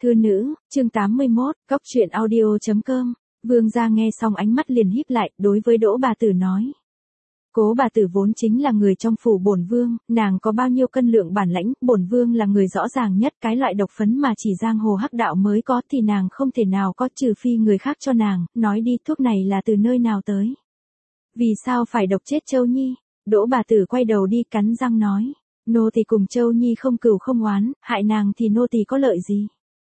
Thư nữ, chương 81, Cóc truyện audio.com. Vương gia nghe xong ánh mắt liền híp lại, đối với Đỗ bà tử nói. Cố bà tử vốn chính là người trong phủ bổn vương, nàng có bao nhiêu cân lượng bản lãnh, bổn vương là người rõ ràng nhất, cái loại độc phấn mà chỉ giang hồ hắc đạo mới có thì nàng không thể nào có, trừ phi người khác cho nàng, nói đi thuốc này là từ nơi nào tới. Vì sao phải độc chết Châu Nhi? Đỗ bà tử quay đầu đi cắn răng nói. Nô tỳ cùng Châu Nhi không cừu không oán, hại nàng thì nô tỳ có lợi gì?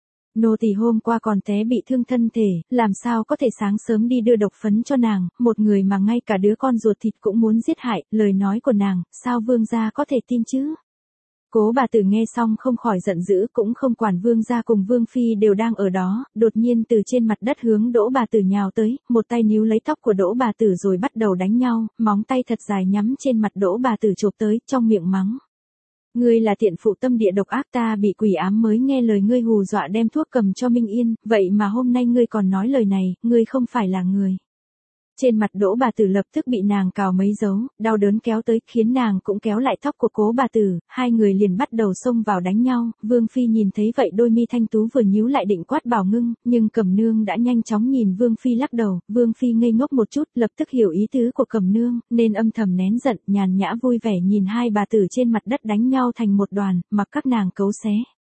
Nô tỳ hôm qua còn té bị thương thân thể, làm sao có thể sáng sớm đi đưa độc phấn cho nàng, một người mà ngay cả đứa con ruột thịt cũng muốn giết hại, lời nói của nàng, sao vương gia có thể tin chứ? Cố bà tử nghe xong không khỏi giận dữ, cũng không quản vương gia cùng vương phi đều đang ở đó, đột nhiên từ trên mặt đất hướng Đỗ bà tử nhào tới, một tay níu lấy tóc của Đỗ bà tử rồi bắt đầu đánh nhau, móng tay thật dài nhắm trên mặt Đỗ bà tử chộp tới, trong miệng mắng. Ngươi là tiện phụ tâm địa độc ác, ta bị quỷ ám mới nghe lời ngươi hù dọa đem thuốc cầm cho Minh Yên, vậy mà hôm nay ngươi còn nói lời này, ngươi không phải là người. Trên mặt Đỗ bà tử lập tức bị nàng cào mấy dấu, đau đớn kéo tới, khiến nàng cũng kéo lại tóc của cố bà tử, hai người liền bắt đầu xông vào đánh nhau, Vương Phi nhìn thấy vậy đôi mi thanh tú vừa nhíu lại định quát bảo ngưng, nhưng Cẩm Nương đã nhanh chóng nhìn Vương Phi lắc đầu, Vương Phi ngây ngốc một chút, lập tức hiểu ý tứ của Cẩm Nương, nên âm thầm nén giận, nhàn nhã vui vẻ nhìn hai bà tử trên mặt đất đánh nhau thành một đoàn, mặc các nàng cấu xé.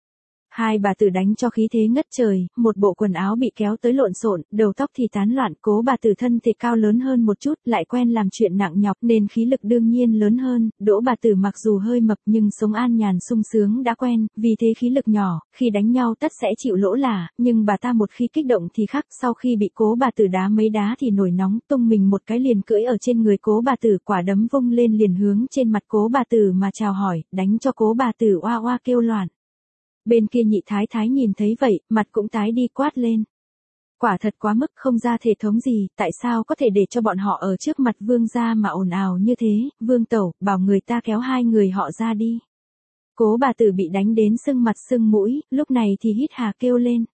Hai bà tử đánh cho khí thế ngất trời, một bộ quần áo bị kéo tới lộn xộn, đầu tóc thì tán loạn, cố bà tử thân thể cao lớn hơn một chút, lại quen làm chuyện nặng nhọc nên khí lực đương nhiên lớn hơn, Đỗ bà tử mặc dù hơi mập nhưng sống an nhàn sung sướng đã quen, vì thế khí lực nhỏ, khi đánh nhau tất sẽ chịu lỗ là, nhưng bà ta một khi kích động thì khác, sau khi bị cố bà tử đá mấy đá thì nổi nóng, tung mình một cái liền cưỡi ở trên người cố bà tử, quả đấm vung lên liền hướng trên mặt cố bà tử mà chào hỏi, đánh cho cố bà tử oa oa kêu loạn. Bên kia nhị thái thái nhìn thấy vậy, mặt cũng tái đi quát lên. Quả thật quá mức, không ra thể thống gì, tại sao có thể để cho bọn họ ở trước mặt vương gia mà ồn ào như thế, vương tẩu, bảo người ta kéo hai người họ ra đi. Cố bà tử bị đánh đến sưng mặt sưng mũi, lúc này thì hít hà kêu lên.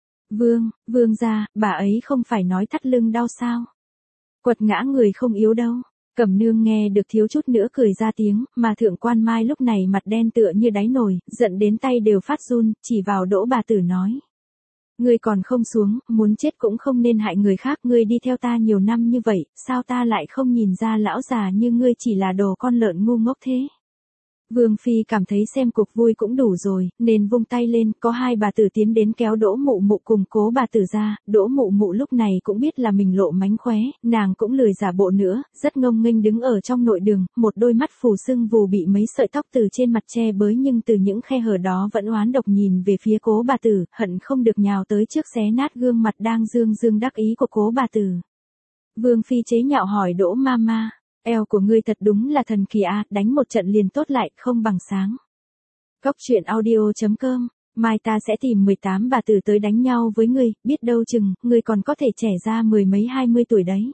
Vương gia, bà ấy không phải nói thắt lưng đau sao? Quật ngã người không yếu đâu. Cẩm Nương nghe được thiếu chút nữa cười ra tiếng, mà Thượng Quan Mai lúc này mặt đen tựa như đáy nồi, giận đến tay đều phát run, chỉ vào Đỗ bà tử nói. Ngươi còn không xuống, muốn chết cũng không nên hại người khác, ngươi đi theo ta nhiều năm như vậy, sao ta lại không nhìn ra lão già như ngươi chỉ là đồ con lợn ngu ngốc thế? Vương Phi cảm thấy xem cuộc vui cũng đủ rồi, nên vung tay lên, có hai bà tử tiến đến kéo Đỗ Mụ Mụ cùng cố bà tử ra, Đỗ Mụ Mụ lúc này cũng biết là mình lộ mánh khóe, nàng cũng lười giả bộ nữa, rất ngông nghênh đứng ở trong nội đường, một đôi mắt phù sưng vù bị mấy sợi tóc từ trên mặt che bới nhưng từ những khe hở đó vẫn oán độc nhìn về phía cố bà tử, hận không được nhào tới trước xé nát gương mặt đang dương dương đắc ý của cố bà tử. Vương Phi chế nhạo hỏi Đỗ Mama. Eo của ngươi thật đúng là thần kỳ à, đánh một trận liền tốt lại, không bằng sáng. Cóc truyện audio.com, mai ta sẽ tìm 18 bà tử tới đánh nhau với ngươi, biết đâu chừng, ngươi còn có thể trẻ ra mười mấy 20 tuổi đấy.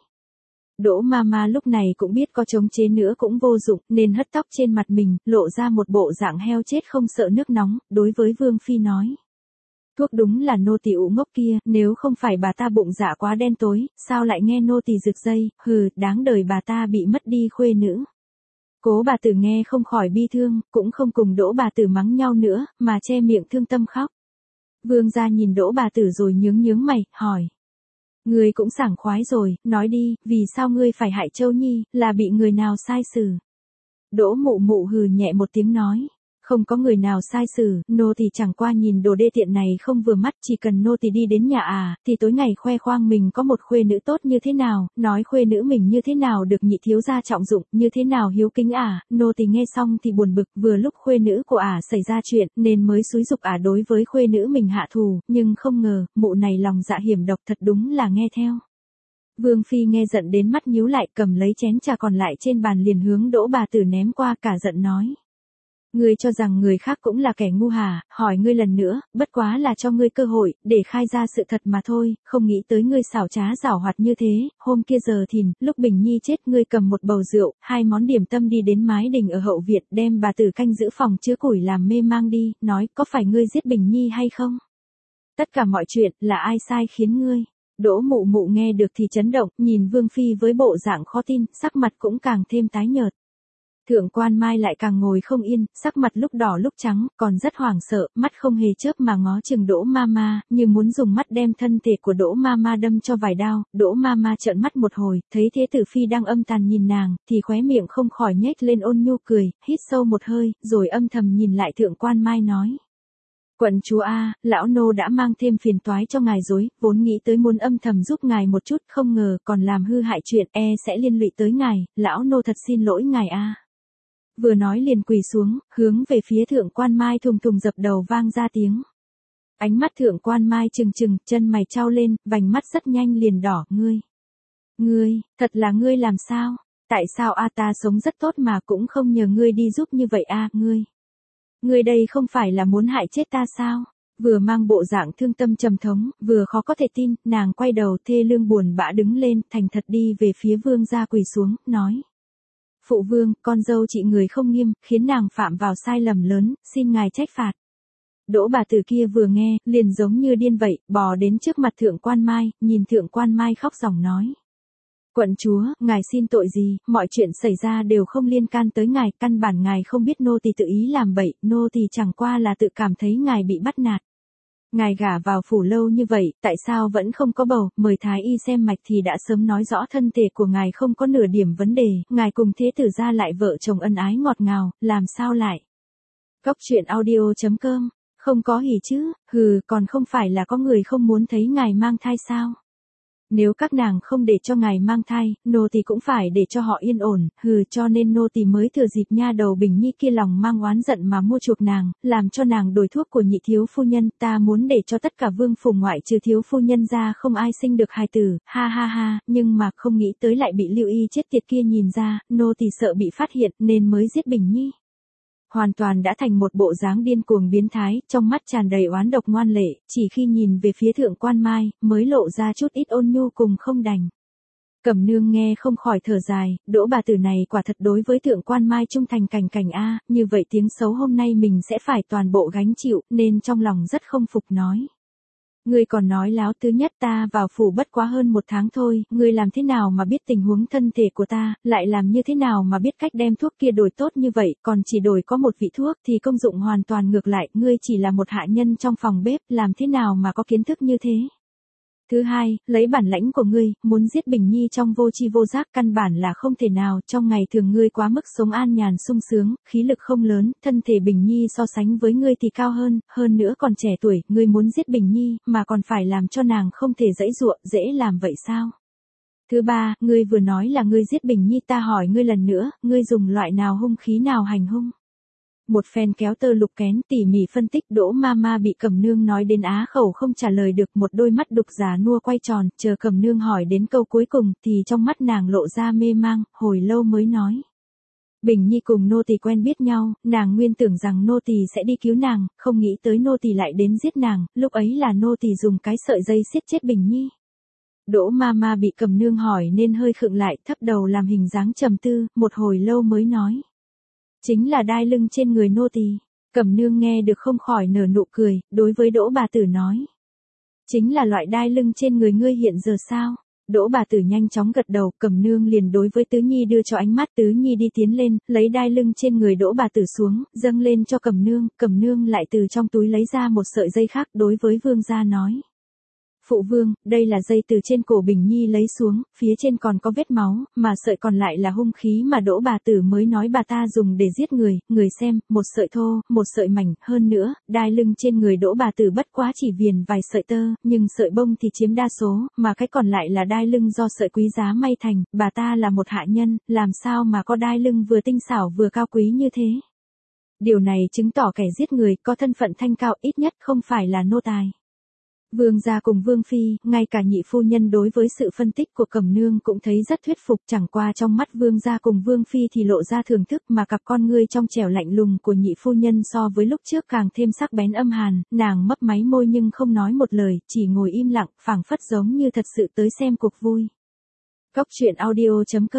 Đỗ Mama lúc này cũng biết có chống chế nữa cũng vô dụng, nên hất tóc trên mặt mình, lộ ra một bộ dạng heo chết không sợ nước nóng, đối với Vương Phi nói. Thuốc đúng là nô tỳ ụ ngốc kia, nếu không phải bà ta bụng dạ quá đen tối, sao lại nghe nô tỳ rực dây, hừ, đáng đời bà ta bị mất đi khuê nữ. Cố bà tử nghe không khỏi bi thương, cũng không cùng Đỗ bà tử mắng nhau nữa, mà che miệng thương tâm khóc. Vương gia nhìn Đỗ bà tử rồi nhướng mày, hỏi. Ngươi cũng sảng khoái rồi, nói đi, vì sao ngươi phải hại Châu Nhi, là bị người nào sai xử? Đỗ Mụ Mụ hừ nhẹ một tiếng nói. Không có người nào sai xử, nô tỳ chẳng qua nhìn đồ đê tiện này không vừa mắt, chỉ cần nô tỳ đi đến nhà thì tối ngày khoe khoang mình có một khuê nữ tốt như thế nào, nói khuê nữ mình như thế nào được nhị thiếu gia trọng dụng, như thế nào hiếu kính nô tỳ nghe xong thì buồn bực, vừa lúc khuê nữ của xảy ra chuyện, nên mới xúi giục đối với khuê nữ mình hạ thù, nhưng không ngờ, mụ này lòng dạ hiểm độc thật đúng là nghe theo. Vương Phi nghe giận đến mắt nhíu lại, cầm lấy chén trà còn lại trên bàn liền hướng Đỗ bà tử ném qua, cả giận nói. Ngươi cho rằng người khác cũng là kẻ ngu hả, hỏi ngươi lần nữa, bất quá là cho ngươi cơ hội, để khai ra sự thật mà thôi, không nghĩ tới ngươi xảo trá giảo hoạt như thế, hôm kia giờ thìn, lúc Bình Nhi chết ngươi cầm một bầu rượu, 2 món điểm tâm đi đến mái đình ở hậu viện, đem bà tử canh giữ phòng chứa củi làm mê mang đi, nói, có phải ngươi giết Bình Nhi hay không? Tất cả mọi chuyện, là ai sai khiến ngươi? Đỗ Mụ Mụ nghe được thì chấn động, nhìn Vương Phi với bộ dạng khó tin, sắc mặt cũng càng thêm tái nhợt. Thượng quan Mai lại càng ngồi không yên, sắc mặt lúc đỏ lúc trắng, còn rất hoảng sợ, mắt không hề chớp mà ngó chừng Đỗ Mama, như muốn dùng mắt đem thân thể của Đỗ Mama đâm cho vài đao. Đỗ Mama trợn mắt một hồi, thấy Thế Tử Phi đang âm tàn nhìn nàng, thì khóe miệng không khỏi nhếch lên ôn nhu cười, hít sâu một hơi, rồi âm thầm nhìn lại Thượng quan Mai nói. Quận chúa a, lão nô đã mang thêm phiền toái cho ngài rồi, vốn nghĩ tới muốn âm thầm giúp ngài một chút, không ngờ còn làm hư hại chuyện, sẽ liên lụy tới ngài, lão nô thật xin lỗi ngài a. Vừa nói liền quỳ xuống, hướng về phía Thượng quan Mai thùng thùng dập đầu vang ra tiếng. Ánh mắt Thượng quan Mai trừng trừng, chân mày trao lên, vành mắt rất nhanh liền đỏ, ngươi, thật là ngươi làm sao? Tại sao a, ta sống rất tốt mà cũng không nhờ ngươi đi giúp như vậy a, ngươi đây không phải là muốn hại chết ta sao? Vừa mang bộ dạng thương tâm trầm thống, vừa khó có thể tin, nàng quay đầu thê lương buồn bã đứng lên, thành thật đi về phía vương gia quỳ xuống, nói. Phụ vương, con dâu chị người không nghiêm, khiến nàng phạm vào sai lầm lớn, xin ngài trách phạt. Đỗ bà tử kia vừa nghe, liền giống như điên vậy, bò đến trước mặt Thượng quan Mai, nhìn Thượng quan Mai khóc ròng nói. Quận chúa, ngài xin tội gì, mọi chuyện xảy ra đều không liên can tới ngài, căn bản ngài không biết nô tỳ tự ý làm bậy, nô tỳ chẳng qua là tự cảm thấy ngài bị bắt nạt. Ngài gả vào phủ lâu như vậy, tại sao vẫn không có bầu, mời thái y xem mạch thì đã sớm nói rõ thân thể của ngài không có nửa điểm vấn đề, ngài cùng Thế Tử gia lại vợ chồng ân ái ngọt ngào, làm sao lại. Cóc truyện audio.com, không có hỉ chứ, còn không phải là có người không muốn thấy ngài mang thai sao. Nếu các nàng không để cho ngài mang thai, nô tỳ cũng phải để cho họ yên ổn, cho nên nô tỳ mới thừa dịp nha đầu Bình Nhi kia lòng mang oán giận mà mua chuộc nàng, làm cho nàng đổi thuốc của nhị thiếu phu nhân, ta muốn để cho tất cả vương phủ ngoại trừ thiếu phu nhân ra không ai sinh được hài tử, ha ha ha, nhưng mà không nghĩ tới lại bị Lưu Y chết tiệt kia nhìn ra, nô tỳ sợ bị phát hiện nên mới giết Bình Nhi. Hoàn toàn đã thành một bộ dáng điên cuồng biến thái, trong mắt tràn đầy oán độc ngoan lệ, chỉ khi nhìn về phía Thượng quan Mai, mới lộ ra chút ít ôn nhu cùng không đành. Cẩm nương nghe không khỏi thở dài, Đỗ bà tử này quả thật đối với Thượng quan Mai trung thành cảnh cảnh a, như vậy tiếng xấu hôm nay mình sẽ phải toàn bộ gánh chịu, nên trong lòng rất không phục nói. Ngươi còn nói láo, thứ nhất ta vào phủ bất quá hơn 1 tháng thôi, ngươi làm thế nào mà biết tình huống thân thể của ta, lại làm như thế nào mà biết cách đem thuốc kia đổi tốt như vậy, còn chỉ đổi có một vị thuốc thì công dụng hoàn toàn ngược lại, ngươi chỉ là một hạ nhân trong phòng bếp, làm thế nào mà có kiến thức như thế. Thứ hai, lấy bản lãnh của ngươi, muốn giết Bình Nhi trong vô tri vô giác căn bản là không thể nào, trong ngày thường ngươi quá mức sống an nhàn sung sướng, khí lực không lớn, thân thể Bình Nhi so sánh với ngươi thì cao hơn nữa còn trẻ tuổi, ngươi muốn giết Bình Nhi, mà còn phải làm cho nàng không thể giãy giụa, dễ làm vậy sao? Thứ ba, ngươi vừa nói là ngươi giết Bình Nhi, ta hỏi ngươi lần nữa, ngươi dùng loại nào hung khí nào hành hung? Một phen kéo tơ lục kén tỉ mỉ phân tích, Đỗ Mama bị Cẩm nương nói đến á khẩu không trả lời được, một đôi mắt đục già nua quay tròn, chờ Cẩm nương hỏi đến câu cuối cùng thì trong mắt nàng lộ ra mê mang, hồi lâu mới nói. Bình Nhi cùng nô tỳ quen biết nhau, nàng nguyên tưởng rằng nô tỳ sẽ đi cứu nàng, không nghĩ tới nô tỳ lại đến giết nàng, lúc ấy là nô tỳ dùng cái sợi dây siết chết Bình Nhi. Đỗ Mama bị Cẩm nương hỏi nên hơi khựng lại, thấp đầu làm hình dáng trầm tư, một hồi lâu mới nói. Chính là đai lưng trên người nô tỳ. Cẩm nương nghe được không khỏi nở nụ cười, đối với Đỗ bà tử nói. Chính là loại đai lưng trên người ngươi hiện giờ sao? Đỗ bà tử nhanh chóng gật đầu, Cẩm nương liền đối với Tứ Nhi đưa cho ánh mắt, Tứ Nhi đi tiến lên, lấy đai lưng trên người Đỗ bà tử xuống, dâng lên cho Cẩm nương lại từ trong túi lấy ra một sợi dây khác, đối với vương gia nói. Phụ vương, đây là dây từ trên cổ Bình Nhi lấy xuống, phía trên còn có vết máu, mà sợi còn lại là hung khí mà Đỗ bà tử mới nói bà ta dùng để giết người, người xem, một sợi thô, một sợi mảnh, hơn nữa, đai lưng trên người Đỗ bà tử bất quá chỉ viền vài sợi tơ, nhưng sợi bông thì chiếm đa số, mà cái còn lại là đai lưng do sợi quý giá may thành, bà ta là một hạ nhân, làm sao mà có đai lưng vừa tinh xảo vừa cao quý như thế. Điều này chứng tỏ kẻ giết người có thân phận thanh cao, ít nhất không phải là nô tài. Vương gia cùng Vương Phi, ngay cả nhị phu nhân đối với sự phân tích của Cẩm nương cũng thấy rất thuyết phục, chẳng qua trong mắt Vương gia cùng Vương Phi thì lộ ra thưởng thức, mà cặp con ngươi trong trẻo lạnh lùng của nhị phu nhân so với lúc trước càng thêm sắc bén âm hàn, nàng mấp máy môi nhưng không nói một lời, chỉ ngồi im lặng, phảng phất giống như thật sự tới xem cuộc vui. Cóc truyện audio.com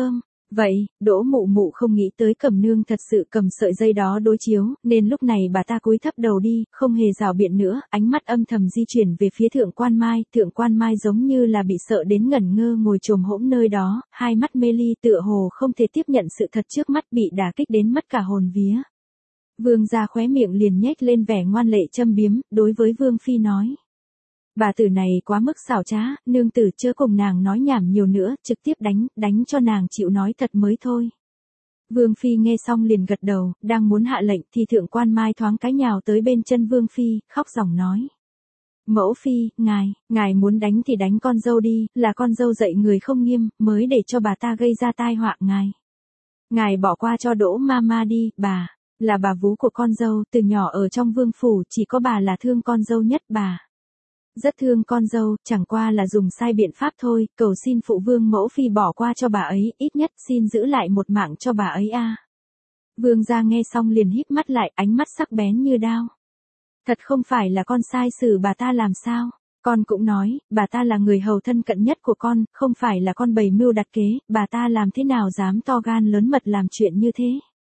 Vậy, Đỗ Mụ Mụ không nghĩ tới Cẩm Nương thật sự cầm sợi dây đó đối chiếu, nên lúc này bà ta cúi thấp đầu đi, không hề rảo biện nữa, ánh mắt âm thầm di chuyển về phía Thượng Quan Mai giống như là bị sợ đến ngẩn ngơ ngồi chồm hổm nơi đó, hai mắt mê ly tựa hồ không thể tiếp nhận sự thật trước mắt, bị đả kích đến mất cả hồn vía. Vương gia khóe miệng liền nhếch lên vẻ ngoan lệ châm biếm, đối với Vương Phi nói. Bà tử này quá mức xảo trá, nương tử chớ cùng nàng nói nhảm nhiều nữa, trực tiếp đánh cho nàng chịu nói thật mới thôi. Vương Phi nghe xong liền gật đầu, đang muốn hạ lệnh thì Thượng Quan Mai thoáng cái nhào tới bên chân Vương Phi, khóc ròng nói. Mẫu Phi, ngài muốn đánh thì đánh con dâu đi, là con dâu dạy người không nghiêm, mới để cho bà ta gây ra tai họa ngài. Ngài bỏ qua cho Đỗ Mama đi, bà, là bà vú của con dâu, từ nhỏ ở trong vương phủ, chỉ có bà là thương con dâu nhất bà. Rất thương con dâu, chẳng qua là dùng sai biện pháp thôi, cầu xin phụ vương mẫu phi bỏ qua cho bà ấy, ít nhất xin giữ lại một mạng cho bà ấy a. Vương gia nghe xong liền híp mắt lại, ánh mắt sắc bén như đao. Thật không phải là con sai xử bà ta làm sao? Con cũng nói, bà ta là người hầu thân cận nhất của con, không phải là con bày mưu đặt kế, bà ta làm thế nào dám to gan lớn mật làm chuyện như thế?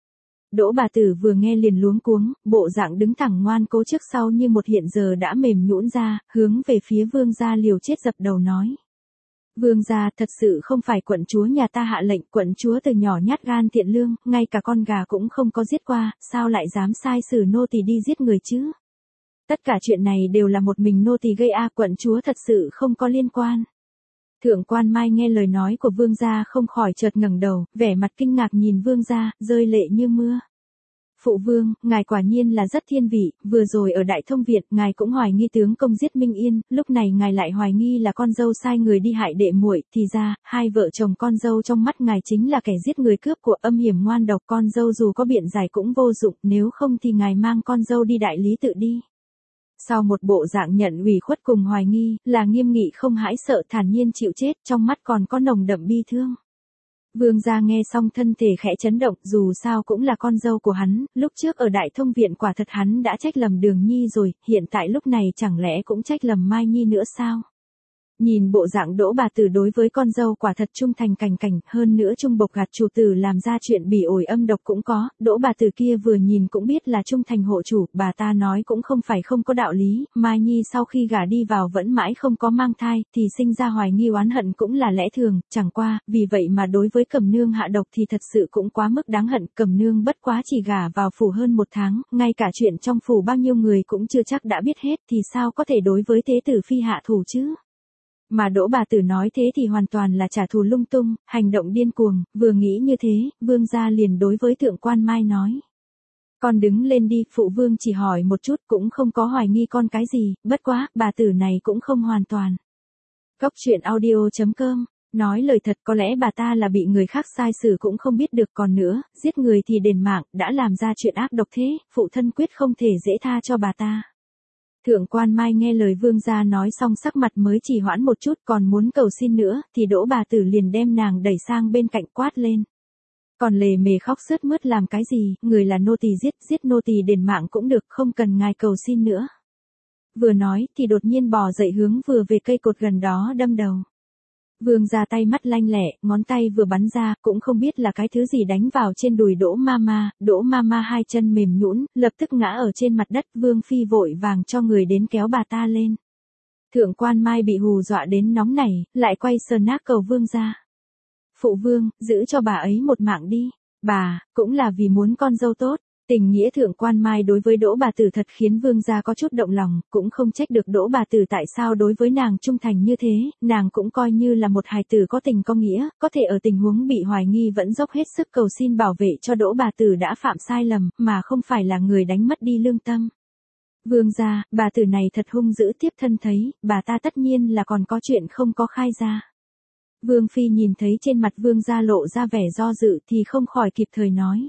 Đỗ bà tử vừa nghe liền luống cuống, bộ dạng đứng thẳng ngoan cố trước sau như một hiện giờ đã mềm nhũn ra, hướng về phía vương gia liều chết dập đầu nói. Vương gia, thật sự không phải quận chúa nhà ta hạ lệnh, quận chúa từ nhỏ nhát gan thiện lương, ngay cả con gà cũng không có giết qua, sao lại dám sai xử nô tỳ đi giết người chứ? Tất cả chuyện này đều là một mình nô tỳ gây a, quận chúa thật sự không có liên quan. Thượng Quan Mai nghe lời nói của vương gia không khỏi chợt ngẩng đầu, vẻ mặt kinh ngạc nhìn vương gia, rơi lệ như mưa. Phụ vương, ngài quả nhiên là rất thiên vị, vừa rồi ở Đại Thông Viện, ngài cũng hoài nghi tướng công giết Minh Yên, lúc này ngài lại hoài nghi là con dâu sai người đi hại đệ muội, thì ra, hai vợ chồng con dâu trong mắt ngài chính là kẻ giết người cướp của, âm hiểm ngoan độc, con dâu dù có biện giải cũng vô dụng, nếu không thì ngài mang con dâu đi đại lý tự đi. Sau một bộ dạng nhận ủy khuất cùng hoài nghi, là nghiêm nghị không hãi sợ thản nhiên chịu chết, trong mắt còn có nồng đậm bi thương. Vương gia nghe xong thân thể khẽ chấn động, dù sao cũng là con dâu của hắn, lúc trước ở Đại Thông Viện quả thật hắn đã trách lầm Đường Nhi rồi, hiện tại lúc này chẳng lẽ cũng trách lầm Mai Nhi nữa sao? Nhìn bộ dạng Đỗ bà tử đối với con dâu quả thật trung thành cành cành, hơn nữa trung bộc gạt chủ tử làm ra chuyện bỉ ổi âm độc cũng có, Đỗ bà tử kia vừa nhìn cũng biết là trung thành hộ chủ, bà ta nói cũng không phải không có đạo lý, Mai Nhi sau khi gả đi vào vẫn mãi không có mang thai, thì sinh ra hoài nghi oán hận cũng là lẽ thường, chẳng qua, vì vậy mà đối với Cẩm Nương hạ độc thì thật sự cũng quá mức đáng hận, Cẩm Nương bất quá chỉ gả vào phủ hơn một tháng, ngay cả chuyện trong phủ bao nhiêu người cũng chưa chắc đã biết hết thì sao có thể đối với thế tử phi hạ thủ chứ? Mà Đỗ bà tử nói thế thì hoàn toàn là trả thù lung tung, hành động điên cuồng, vừa nghĩ như thế, vương gia liền đối với Thượng Quan Mai nói. Con đứng lên đi, phụ vương chỉ hỏi một chút cũng không có hoài nghi con cái gì, bất quá, bà tử này cũng không hoàn toàn. Góc truyện audio.com, nói lời thật có lẽ bà ta là bị người khác sai xử cũng không biết được, còn nữa, giết người thì đền mạng, đã làm ra chuyện ác độc thế, phụ thân quyết không thể dễ tha cho bà ta. Thượng Quan Mai nghe lời vương gia nói xong sắc mặt mới chỉ hoãn một chút, còn muốn cầu xin nữa, thì Đỗ bà tử liền đem nàng đẩy sang bên cạnh quát lên. Còn lề mề khóc sướt mướt làm cái gì, người là nô tỳ giết nô tỳ đền mạng cũng được, không cần ngài cầu xin nữa. Vừa nói thì đột nhiên bò dậy hướng vừa về cây cột gần đó đâm đầu. Vương gia tay mắt lanh lẹ, ngón tay vừa bắn ra, cũng không biết là cái thứ gì đánh vào trên đùi Đỗ Mama hai chân mềm nhũn, lập tức ngã ở trên mặt đất, Vương Phi vội vàng cho người đến kéo bà ta lên. Thượng Quan Mai bị hù dọa đến nóng nảy, lại quay sờ nát cầu vương gia. Phụ vương, giữ cho bà ấy một mạng đi, bà, cũng là vì muốn con dâu tốt. Tình nghĩa Thượng Quan Mai đối với Đỗ bà tử thật khiến vương gia có chút động lòng, cũng không trách được Đỗ bà tử tại sao đối với nàng trung thành như thế, nàng cũng coi như là một hài tử có tình có nghĩa, có thể ở tình huống bị hoài nghi vẫn dốc hết sức cầu xin bảo vệ cho Đỗ bà tử đã phạm sai lầm, mà không phải là người đánh mất đi lương tâm. Vương gia, bà tử này thật hung dữ, tiếp thân thấy, bà ta tất nhiên là còn có chuyện không có khai ra. Vương Phi nhìn thấy trên mặt vương gia lộ ra vẻ do dự thì không khỏi kịp thời nói.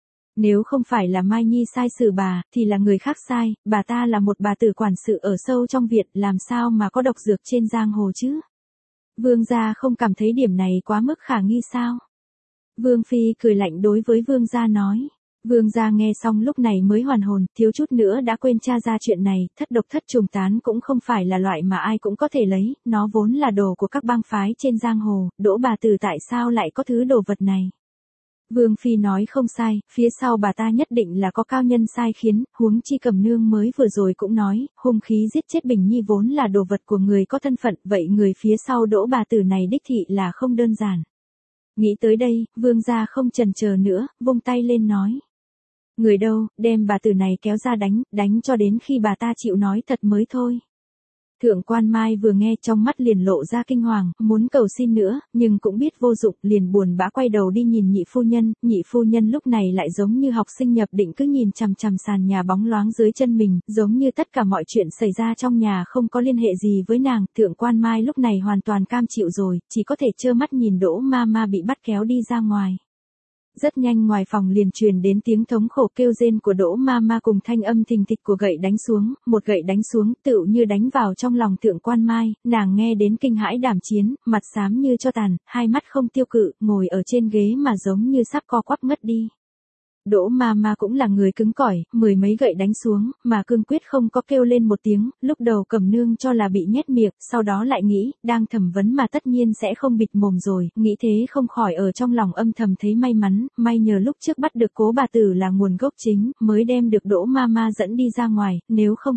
Nếu không phải là Mai Nhi sai xử bà, thì là người khác sai, bà ta là một bà tử quản sự ở sâu trong viện, làm sao mà có độc dược trên giang hồ chứ? Vương gia không cảm thấy điểm này quá mức khả nghi sao? Vương Phi cười lạnh đối với vương gia nói. Vương gia nghe xong lúc này mới hoàn hồn, thiếu chút nữa đã quên tra ra chuyện này, thất độc thất trùng tán cũng không phải là loại mà ai cũng có thể lấy, nó vốn là đồ của các bang phái trên giang hồ, Đỗ bà tử tại sao lại có thứ đồ vật này? Vương Phi nói không sai, phía sau bà ta nhất định là có cao nhân sai khiến, huống chi Cẩm Nương mới vừa rồi cũng nói, hung khí giết chết Bình Nhi vốn là đồ vật của người có thân phận, vậy người phía sau Đỗ bà tử này đích thị là không đơn giản. Nghĩ tới đây, Vương gia không chần chờ nữa, vung tay lên nói. Người đâu, đem bà tử này kéo ra đánh cho đến khi bà ta chịu nói thật mới thôi. Thượng quan Mai vừa nghe trong mắt liền lộ ra kinh hoàng, muốn cầu xin nữa, nhưng cũng biết vô dụng, liền buồn bã quay đầu đi nhìn nhị phu nhân lúc này lại giống như học sinh nhập định cứ nhìn chằm chằm sàn nhà bóng loáng dưới chân mình, giống như tất cả mọi chuyện xảy ra trong nhà không có liên hệ gì với nàng, thượng quan Mai lúc này hoàn toàn cam chịu rồi, chỉ có thể trơ mắt nhìn Đỗ Mama bị bắt kéo đi ra ngoài. Rất nhanh ngoài phòng liền truyền đến tiếng thống khổ kêu rên của Đỗ Mama cùng thanh âm thình thịch của gậy đánh xuống, một gậy đánh xuống tựu như đánh vào trong lòng thượng quan Mai, nàng nghe đến kinh hãi đảm chiến, mặt xám như cho tàn, hai mắt không tiêu cự, ngồi ở trên ghế mà giống như sắp co quắp ngất đi. Đỗ Mama cũng là người cứng cỏi, mười mấy gậy đánh xuống, mà cương quyết không có kêu lên một tiếng, lúc đầu Cẩm Nương cho là bị nhét miệng, sau đó lại nghĩ, đang thẩm vấn mà tất nhiên sẽ không bịt mồm rồi, nghĩ thế không khỏi ở trong lòng âm thầm thấy may mắn, may nhờ lúc trước bắt được Cố bà tử là nguồn gốc chính, mới đem được Đỗ Mama dẫn đi ra ngoài, nếu không,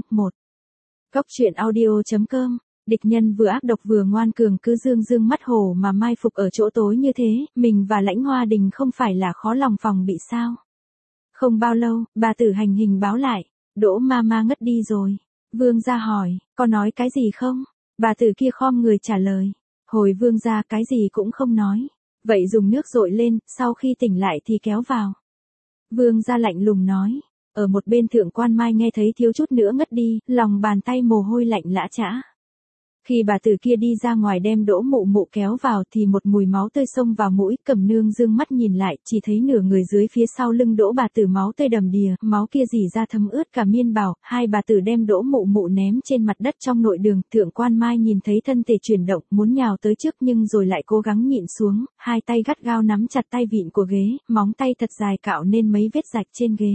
Cóc truyện audio.com Địch nhân vừa ác độc vừa ngoan cường cứ dương mắt hổ mà mai phục ở chỗ tối như thế, mình và Lãnh Hoa Đình không phải là khó lòng phòng bị sao. Không bao lâu, bà tử hành hình báo lại, Đỗ Mama ngất đi rồi. Vương gia hỏi, có nói cái gì không? Bà tử kia khom người trả lời. Hồi vương gia cái gì cũng không nói. Vậy dùng nước dội lên, sau khi tỉnh lại thì kéo vào. Vương gia lạnh lùng nói. Ở một bên thượng quan Mai nghe thấy thiếu chút nữa ngất đi, lòng bàn tay mồ hôi lạnh lã chã. Khi bà tử kia đi ra ngoài đem Đỗ Mụ Mụ kéo vào thì một mùi máu tươi xông vào mũi, Cẩm Nương dương mắt nhìn lại, chỉ thấy nửa người dưới phía sau lưng Đỗ bà tử máu tươi đầm đìa, máu kia rỉ ra thấm ướt cả miên bào, hai bà tử đem Đỗ Mụ Mụ ném trên mặt đất trong nội đường, thượng quan Mai nhìn thấy thân thể chuyển động, muốn nhào tới trước nhưng rồi lại cố gắng nhịn xuống, hai tay gắt gao nắm chặt tay vịn của ghế, móng tay thật dài cạo nên mấy vết rạch trên ghế.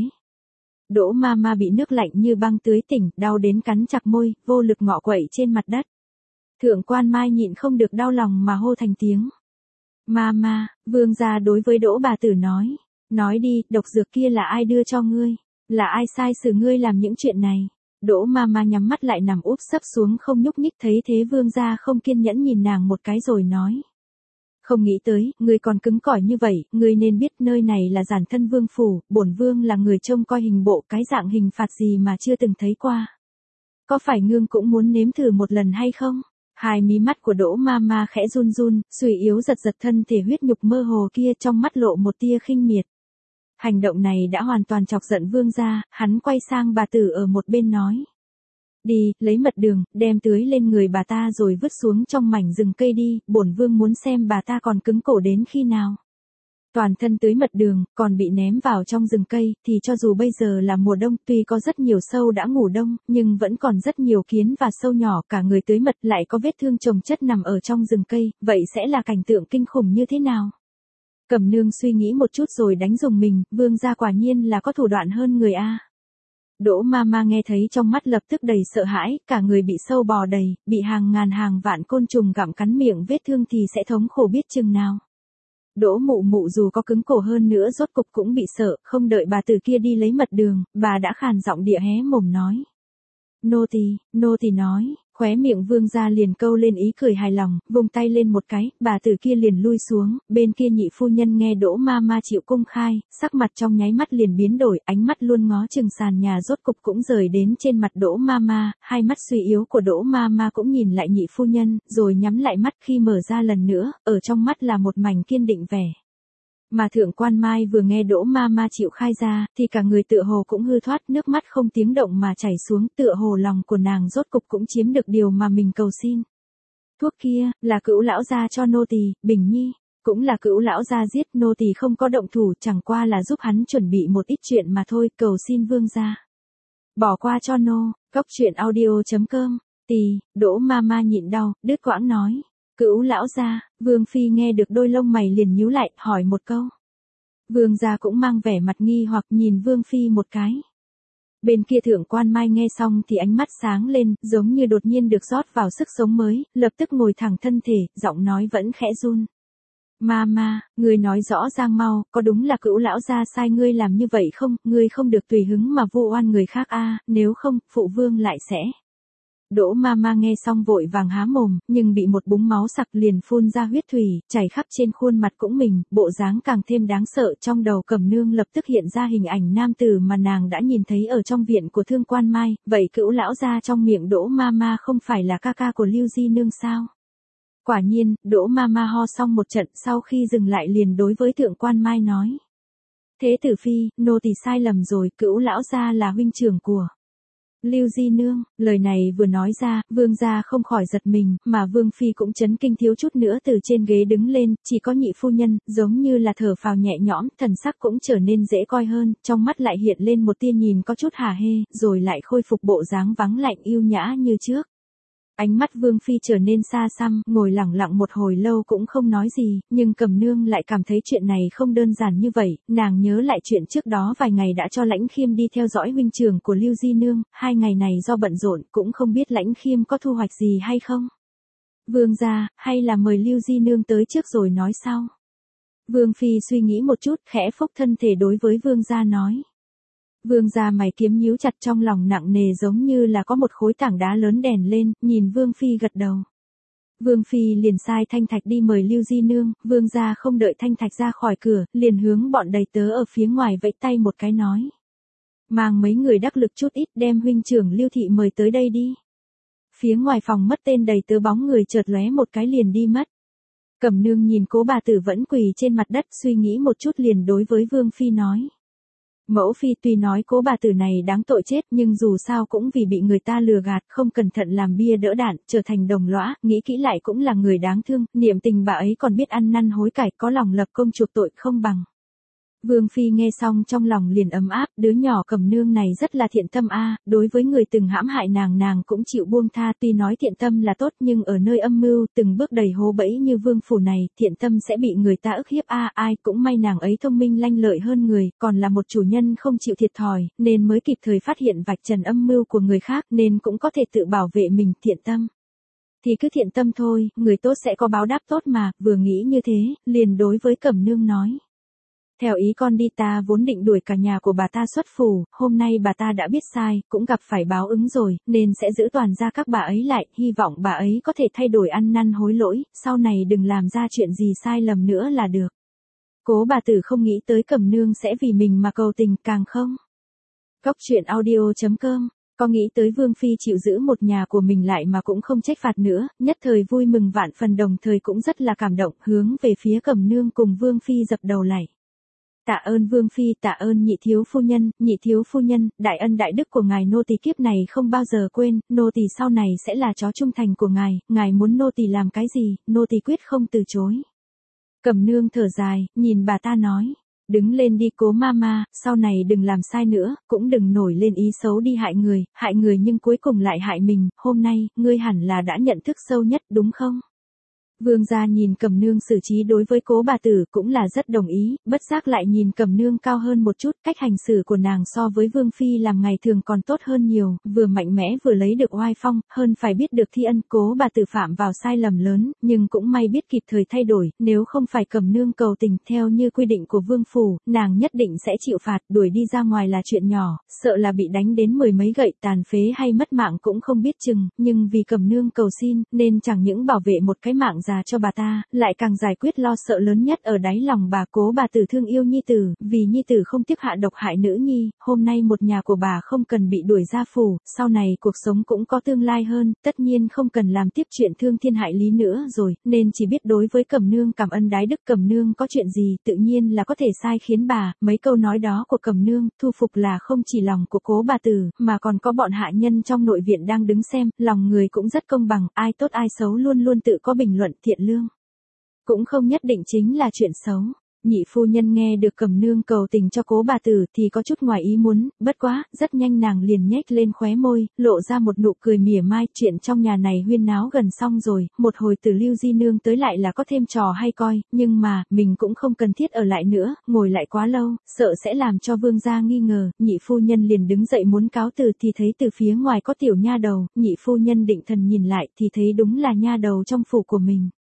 Đỗ Mama bị nước lạnh như băng tưới tỉnh, đau đến cắn chặt môi, vô lực ngọ quậy trên mặt đất. Thượng quan Mai nhịn không được đau lòng mà hô thành tiếng. Mama, vương gia đối với Đỗ bà tử nói. Nói đi, độc dược kia là ai đưa cho ngươi? Là ai sai xử ngươi làm những chuyện này? Đỗ Mama nhắm mắt lại nằm úp sấp xuống không nhúc nhích, thấy thế vương gia không kiên nhẫn nhìn nàng một cái rồi nói. Không nghĩ tới, ngươi còn cứng cỏi như vậy, ngươi nên biết nơi này là Giản Thân Vương phủ, bổn vương là người trông coi hình bộ, cái dạng hình phạt gì mà chưa từng thấy qua. Có phải ngương cũng muốn nếm thử một lần hay không? Hai mí mắt của Đỗ Mama khẽ run run, suy yếu giật thân thể huyết nhục mơ hồ kia, trong mắt lộ một tia khinh miệt. Hành động này đã hoàn toàn chọc giận vương gia, hắn quay sang bà tử ở một bên nói. Đi, lấy mật đường, đem tưới lên người bà ta rồi vứt xuống trong mảnh rừng cây đi, bổn vương muốn xem bà ta còn cứng cổ đến khi nào. Toàn thân tưới mật đường, còn bị ném vào trong rừng cây, thì cho dù bây giờ là mùa đông, tuy có rất nhiều sâu đã ngủ đông, nhưng vẫn còn rất nhiều kiến và sâu nhỏ, cả người tưới mật lại có vết thương chồng chất nằm ở trong rừng cây, vậy sẽ là cảnh tượng kinh khủng như thế nào? Cẩm Nương suy nghĩ một chút rồi đánh dùng mình, vương gia quả nhiên là có thủ đoạn hơn người a. Đỗ Mama nghe thấy trong mắt lập tức đầy sợ hãi, cả người bị sâu bò đầy, bị hàng ngàn hàng vạn côn trùng gặm cắn miệng vết thương thì sẽ thống khổ biết chừng nào. Đỗ Mụ Mụ dù có cứng cổ hơn nữa rốt cục cũng bị sợ, không đợi bà tử kia đi lấy mật đường, bà đã khàn giọng địa hé mồm nói. Nô tỳ nói, khóe miệng vương gia liền câu lên ý cười hài lòng, vung tay lên một cái, bà tử kia liền lui xuống, bên kia nhị phu nhân nghe Đỗ Mama chịu công khai, sắc mặt trong nháy mắt liền biến đổi, ánh mắt luôn ngó chừng sàn nhà rốt cục cũng rời đến trên mặt Đỗ Mama, hai mắt suy yếu của Đỗ Mama cũng nhìn lại nhị phu nhân, rồi nhắm lại mắt khi mở ra lần nữa, ở trong mắt là một mảnh kiên định vẻ. Mà thượng quan Mai vừa nghe Đỗ Mama chịu khai ra, thì cả người tựa hồ cũng hư thoát, nước mắt không tiếng động mà chảy xuống, tựa hồ lòng của nàng rốt cục cũng chiếm được điều mà mình cầu xin. Thuốc kia, là Cữu lão gia cho nô tỳ, Bình Nhi, cũng là Cữu lão gia giết, nô tỳ không có động thủ, chẳng qua là giúp hắn chuẩn bị một ít chuyện mà thôi, cầu xin vương gia. Bỏ qua cho nô, cóc truyện audio.com, Đỗ Mama nhịn đau, đứt quãng nói. Cữu lão gia, Vương Phi nghe được đôi lông mày liền nhíu lại, hỏi một câu. Vương gia cũng mang vẻ mặt nghi hoặc nhìn Vương Phi một cái. Bên kia thượng quan Mai nghe xong thì ánh mắt sáng lên, giống như đột nhiên được rót vào sức sống mới, lập tức ngồi thẳng thân thể, giọng nói vẫn khẽ run. Mama, ngươi nói rõ ràng mau, có đúng là Cữu lão gia sai ngươi làm như vậy không, ngươi không được tùy hứng mà vu oan người khác a, nếu không, phụ vương lại sẽ. Đỗ Mama nghe xong vội vàng há mồm, nhưng bị một búng máu sặc liền phun ra huyết thủy, chảy khắp trên khuôn mặt cũng mình, bộ dáng càng thêm đáng sợ. Trong đầu Cẩm Nương lập tức hiện ra hình ảnh nam tử mà nàng đã nhìn thấy ở trong viện của Thương Quan Mai, vậy Cữu lão gia trong miệng Đỗ Mama không phải là ca ca của Lưu Di Nương sao? Quả nhiên, Đỗ Mama ho xong một trận sau khi dừng lại liền đối với Thượng Quan Mai nói. Thế tử phi, nô tỳ sai lầm rồi, Cữu lão gia là huynh trưởng của Lưu Di Nương. Lời này vừa nói ra, vương gia không khỏi giật mình, mà vương phi cũng chấn kinh thiếu chút nữa từ trên ghế đứng lên, chỉ có nhị phu nhân, giống như là thở phào nhẹ nhõm, thần sắc cũng trở nên dễ coi hơn, trong mắt lại hiện lên một tia nhìn có chút hả hê, rồi lại khôi phục bộ dáng vắng lạnh yêu nhã như trước. Ánh mắt Vương Phi trở nên xa xăm, ngồi lẳng lặng một hồi lâu cũng không nói gì, nhưng Cẩm Nương lại cảm thấy chuyện này không đơn giản như vậy, nàng nhớ lại chuyện trước đó vài ngày đã cho Lãnh Khiêm đi theo dõi huynh trưởng của Lưu Di Nương, 2 ngày này do bận rộn cũng không biết Lãnh Khiêm có thu hoạch gì hay không. Vương gia, hay là mời Lưu Di Nương tới trước rồi nói sau. Vương Phi suy nghĩ một chút, khẽ phúc thân thể đối với Vương gia nói. Vương gia mày kiếm nhíu chặt trong lòng nặng nề giống như là có một khối tảng đá lớn đèn lên, nhìn Vương Phi gật đầu. Vương Phi liền sai Thanh Thạch đi mời Lưu Di Nương, Vương gia không đợi Thanh Thạch ra khỏi cửa, liền hướng bọn đầy tớ ở phía ngoài vẫy tay một cái nói. Mang mấy người đắc lực chút ít đem huynh trưởng Lưu Thị mời tới đây đi. Phía ngoài phòng mất tên đầy tớ bóng người chợt lóe một cái liền đi mất. Cẩm Nương nhìn Cố bà tử vẫn quỳ trên mặt đất suy nghĩ một chút liền đối với Vương Phi nói. Mẫu phi tuy nói Cố bà tử này đáng tội chết nhưng dù sao cũng vì bị người ta lừa gạt, không cẩn thận làm bia đỡ đạn, trở thành đồng lõa, nghĩ kỹ lại cũng là người đáng thương, niệm tình bà ấy còn biết ăn năn hối cải, có lòng lập công chuộc tội không bằng. Vương Phi nghe xong trong lòng liền ấm áp, đứa nhỏ Cẩm Nương này rất là thiện tâm a, đối với người từng hãm hại nàng cũng chịu buông tha, tuy nói thiện tâm là tốt nhưng ở nơi âm mưu, từng bước đầy hố bẫy như vương phủ này, thiện tâm sẽ bị người ta ức hiếp a, ai cũng may nàng ấy thông minh lanh lợi hơn người, còn là một chủ nhân không chịu thiệt thòi, nên mới kịp thời phát hiện vạch trần âm mưu của người khác, nên cũng có thể tự bảo vệ mình, thiện tâm. Thì cứ thiện tâm thôi, người tốt sẽ có báo đáp tốt mà, vừa nghĩ như thế, liền đối với Cẩm Nương nói. Theo ý con đi, ta vốn định đuổi cả nhà của bà ta xuất phủ, hôm nay bà ta đã biết sai, cũng gặp phải báo ứng rồi, nên sẽ giữ toàn gia các bà ấy lại, hy vọng bà ấy có thể thay đổi ăn năn hối lỗi, sau này đừng làm ra chuyện gì sai lầm nữa là được. Cố bà tử không nghĩ tới Cẩm Nương sẽ vì mình mà cầu tình, càng không. Cóc truyện audio.com, có nghĩ tới Vương Phi chịu giữ một nhà của mình lại mà cũng không trách phạt nữa, nhất thời vui mừng vạn phần, đồng thời cũng rất là cảm động, hướng về phía Cẩm Nương cùng Vương Phi dập đầu lạy. Tạ ơn Vương Phi, tạ ơn nhị thiếu phu nhân, đại ân đại đức của ngài nô tỳ kiếp này không bao giờ quên, nô tỳ sau này sẽ là chó trung thành của ngài muốn nô tỳ làm cái gì, nô tỳ quyết không từ chối. Cẩm Nương thở dài, nhìn bà ta nói, đứng lên đi Cố mama, sau này đừng làm sai nữa, cũng đừng nổi lên ý xấu đi hại người nhưng cuối cùng lại hại mình, hôm nay, ngươi hẳn là đã nhận thức sâu nhất đúng không? Vương gia nhìn Cẩm Nương xử trí đối với Cố bà tử cũng là rất đồng ý, bất giác lại nhìn Cẩm Nương cao hơn một chút, cách hành xử của nàng so với Vương Phi làm ngày thường còn tốt hơn nhiều, vừa mạnh mẽ vừa lấy được oai phong, hơn phải biết được thi ân. Cố bà tử phạm vào sai lầm lớn, nhưng cũng may biết kịp thời thay đổi, nếu không phải Cẩm Nương cầu tình theo như quy định của Vương phủ, nàng nhất định sẽ chịu phạt, đuổi đi ra ngoài là chuyện nhỏ, sợ là bị đánh đến 10 mấy gậy tàn phế hay mất mạng cũng không biết chừng, nhưng vì Cẩm Nương cầu xin, nên chẳng những bảo vệ một cái mạng già cho bà ta, lại càng giải quyết lo sợ lớn nhất ở đáy lòng bà. Cố bà tử thương yêu nhi tử, vì nhi tử không tiếc hạ độc hại nữ nhi, hôm nay một nhà của bà không cần bị đuổi ra phủ, sau này cuộc sống cũng có tương lai hơn, tất nhiên không cần làm tiếp chuyện thương thiên hại lý nữa rồi, nên chỉ biết đối với Cẩm Nương cảm ân đái đức. Cẩm Nương có chuyện gì, tự nhiên là có thể sai khiến bà, mấy câu nói đó của Cẩm Nương, thu phục là không chỉ lòng của Cố bà tử, mà còn có bọn hạ nhân trong nội viện đang đứng xem, lòng người cũng rất công bằng, ai tốt ai xấu luôn luôn tự có bình luận, thiện lương cũng không nhất định chính là chuyện xấu. Nhị phu nhân nghe được Cẩm Nương cầu tình cho Cố bà tử thì có chút ngoài ý muốn, bất quá, rất nhanh nàng liền nhếch lên khóe môi, lộ ra một nụ cười mỉa mai, chuyện trong nhà này huyên náo gần xong rồi, một hồi từ Lưu Di Nương tới lại là có thêm trò hay coi, nhưng mà, mình cũng không cần thiết ở lại nữa, ngồi lại quá lâu, sợ sẽ làm cho vương gia nghi ngờ. Nhị phu nhân liền đứng dậy muốn cáo từ thì thấy từ phía ngoài có tiểu nha đầu, nhị phu nhân định thần nhìn lại thì thấy đúng là nha đầu trong phủ của mình.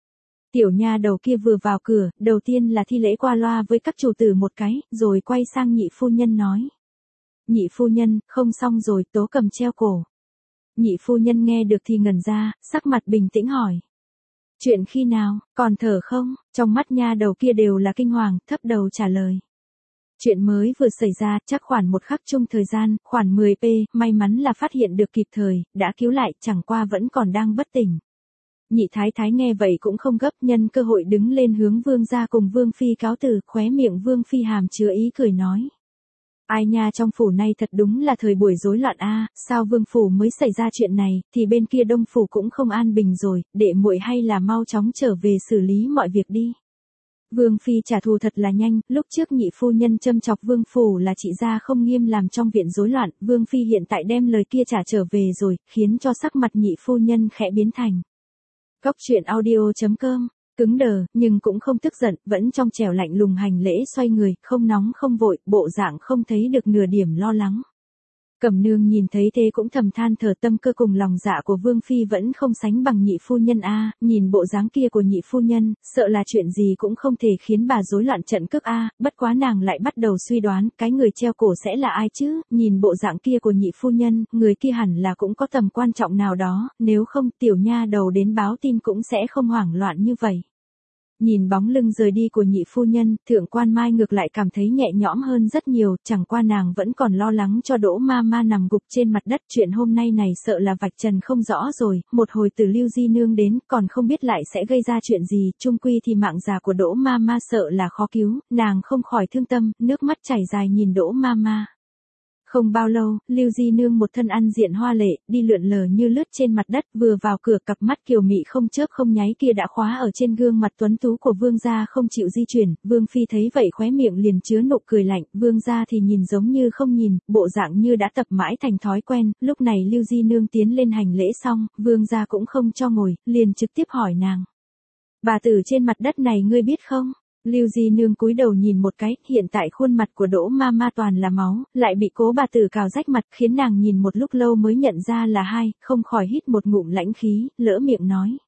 Tiểu nha đầu kia vừa vào cửa, đầu tiên là thi lễ qua loa với các chủ tử một cái, rồi quay sang nhị phu nhân nói. Nhị phu nhân, không xong rồi, Tố Cầm treo cổ. Nhị phu nhân nghe được thì ngẩn ra, sắc mặt bình tĩnh hỏi. Chuyện khi nào, còn thở không? Trong mắt nha đầu kia đều là kinh hoàng, thấp đầu trả lời. Chuyện mới vừa xảy ra, chắc khoảng một khắc chung thời gian, khoảng 10p, may mắn là phát hiện được kịp thời, đã cứu lại, chẳng qua vẫn còn đang bất tỉnh. Nhị thái thái nghe vậy cũng không gấp, nhân cơ hội đứng lên hướng vương gia cùng vương phi cáo từ, khóe miệng vương phi hàm chứa ý cười nói. Ai nha, trong phủ này thật đúng là thời buổi rối loạn a, sao vương phủ mới xảy ra chuyện này, thì bên kia đông phủ cũng không an bình rồi, đệ muội hay là mau chóng trở về xử lý mọi việc đi. Vương phi trả thù thật là nhanh, lúc trước nhị phu nhân châm chọc vương phủ là chị gia không nghiêm làm trong viện rối loạn, vương phi hiện tại đem lời kia trả trở về rồi, khiến cho sắc mặt nhị phu nhân khẽ biến thành. Cóc truyện audio.com, cứng đờ, nhưng cũng không tức giận, vẫn trong trẻo lạnh lùng hành lễ xoay người, không nóng không vội, bộ dạng không thấy được nửa điểm lo lắng. Cẩm nương nhìn thấy thế cũng thầm than thở, tâm cơ cùng lòng dạ của vương phi vẫn không sánh bằng nhị phu nhân a, nhìn bộ dáng kia của nhị phu nhân, sợ là chuyện gì cũng không thể khiến bà rối loạn trận cước a, bất quá nàng lại bắt đầu suy đoán, cái người treo cổ sẽ là ai chứ, nhìn bộ dạng kia của nhị phu nhân, người kia hẳn là cũng có tầm quan trọng nào đó, nếu không tiểu nha đầu đến báo tin cũng sẽ không hoảng loạn như vậy. Nhìn bóng lưng rời đi của nhị phu nhân, thượng quan Mai ngược lại cảm thấy nhẹ nhõm hơn rất nhiều, chẳng qua nàng vẫn còn lo lắng cho Đỗ ma ma nằm gục trên mặt đất, chuyện hôm nay này sợ là vạch trần không rõ rồi, một hồi từ Lưu Di Nương đến, còn không biết lại sẽ gây ra chuyện gì, chung quy thì mạng già của Đỗ ma ma sợ là khó cứu, nàng không khỏi thương tâm, nước mắt chảy dài nhìn Đỗ ma ma. Không bao lâu, Lưu Di Nương một thân ăn diện hoa lệ, đi lượn lờ như lướt trên mặt đất, vừa vào cửa cặp mắt kiều mị không chớp không nháy kia đã khóa ở trên gương mặt tuấn tú của vương gia không chịu di chuyển, vương phi thấy vậy khóe miệng liền chứa nụ cười lạnh, vương gia thì nhìn giống như không nhìn, bộ dạng như đã tập mãi thành thói quen, lúc này Lưu Di Nương tiến lên hành lễ xong, vương gia cũng không cho ngồi, liền trực tiếp hỏi nàng. Bà tử trên mặt đất này ngươi biết không? Lưu Di Nương cúi đầu nhìn một cái, hiện tại khuôn mặt của Đỗ ma ma toàn là máu, lại bị cố bà tử cào rách mặt, khiến nàng nhìn một lúc lâu mới nhận ra là hai, không khỏi hít một ngụm lãnh khí, lỡ miệng nói.